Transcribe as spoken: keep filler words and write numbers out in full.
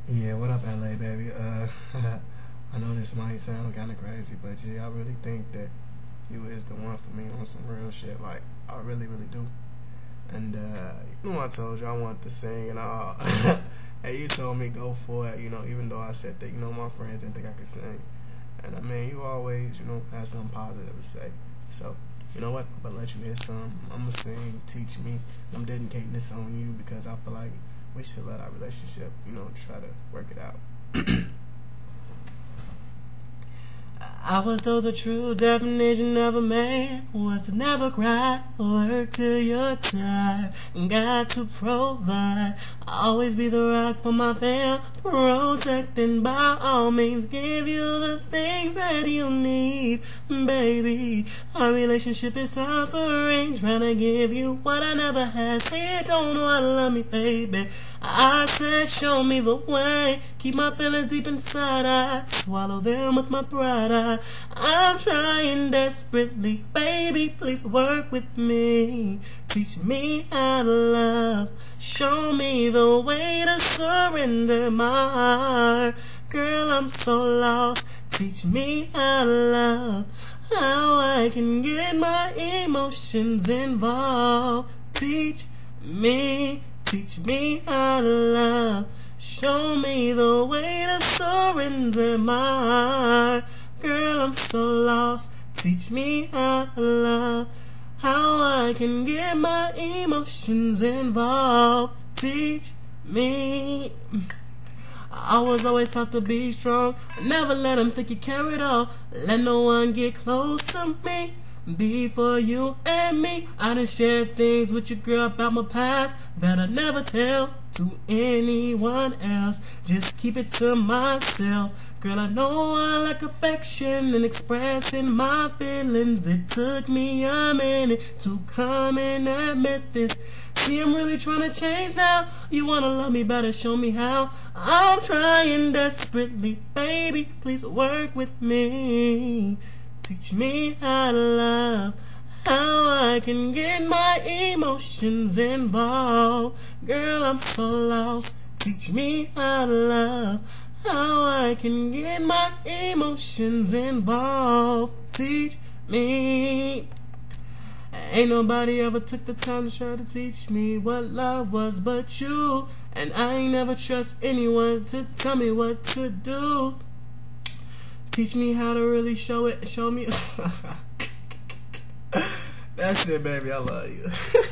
Yeah, what up, L A, baby? Uh, I know this might sound kind of crazy, but yeah, I really think that you is the one for me on some real shit. Like, I really, really do. And, uh, you know, I told you I wanted to sing and all. And you told me go for it, you know, even though I said that, you know, my friends didn't think I could sing. And, I mean, you always, you know, have something positive to say. So, you know what? I'm going to let you hear some. I'm going to sing, teach me. I'm dedicating this on you because I feel like we should let our relationship, you know, try to work it out. I was told the true definition of a man was to never cry, work till you're tired, got to provide, always be the rock for my fam, protect and by all means give you the things that you need, baby. Our relationship is suffering, trying to give you what I never had. Say you don't know I love me, baby. I said show me the way, keep my feelings deep inside, I swallow them with my pride. I, I'm trying desperately, baby, please work with me. Teach me how to love, show me the way to surrender my heart. Girl, I'm so lost, teach me how to love, how I can get my emotions involved. Teach me, teach me how to love, show me the way to surrender my heart. Girl, I'm so lost, teach me how to love, how I can get my emotions involved. Teach me. I was always taught to be strong, never let them think you carry it all. Let no one get close to me. Be for you and me. I done shared things with your girl about my past that I never tell to anyone else. Just keep it to myself. Girl, I know I like affection and expressing my feelings. It took me a minute to come and admit this. See, I'm really trying to change now. You wanna love me better, show me how. I'm trying desperately, baby, please work with me. Teach me how to love, how I can get my emotions involved. Girl, I'm so lost, teach me how to love, how I can get my emotions involved. Teach me. Ain't nobody ever took the time to try to teach me what love was but you. And I ain't never trust anyone to tell me what to do. Teach me how to really show it, show me. That's it, baby. I love you.